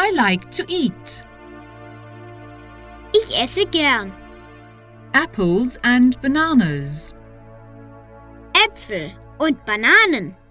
I like to eat. Ich esse gern. Apples and bananas. Äpfel und Bananen.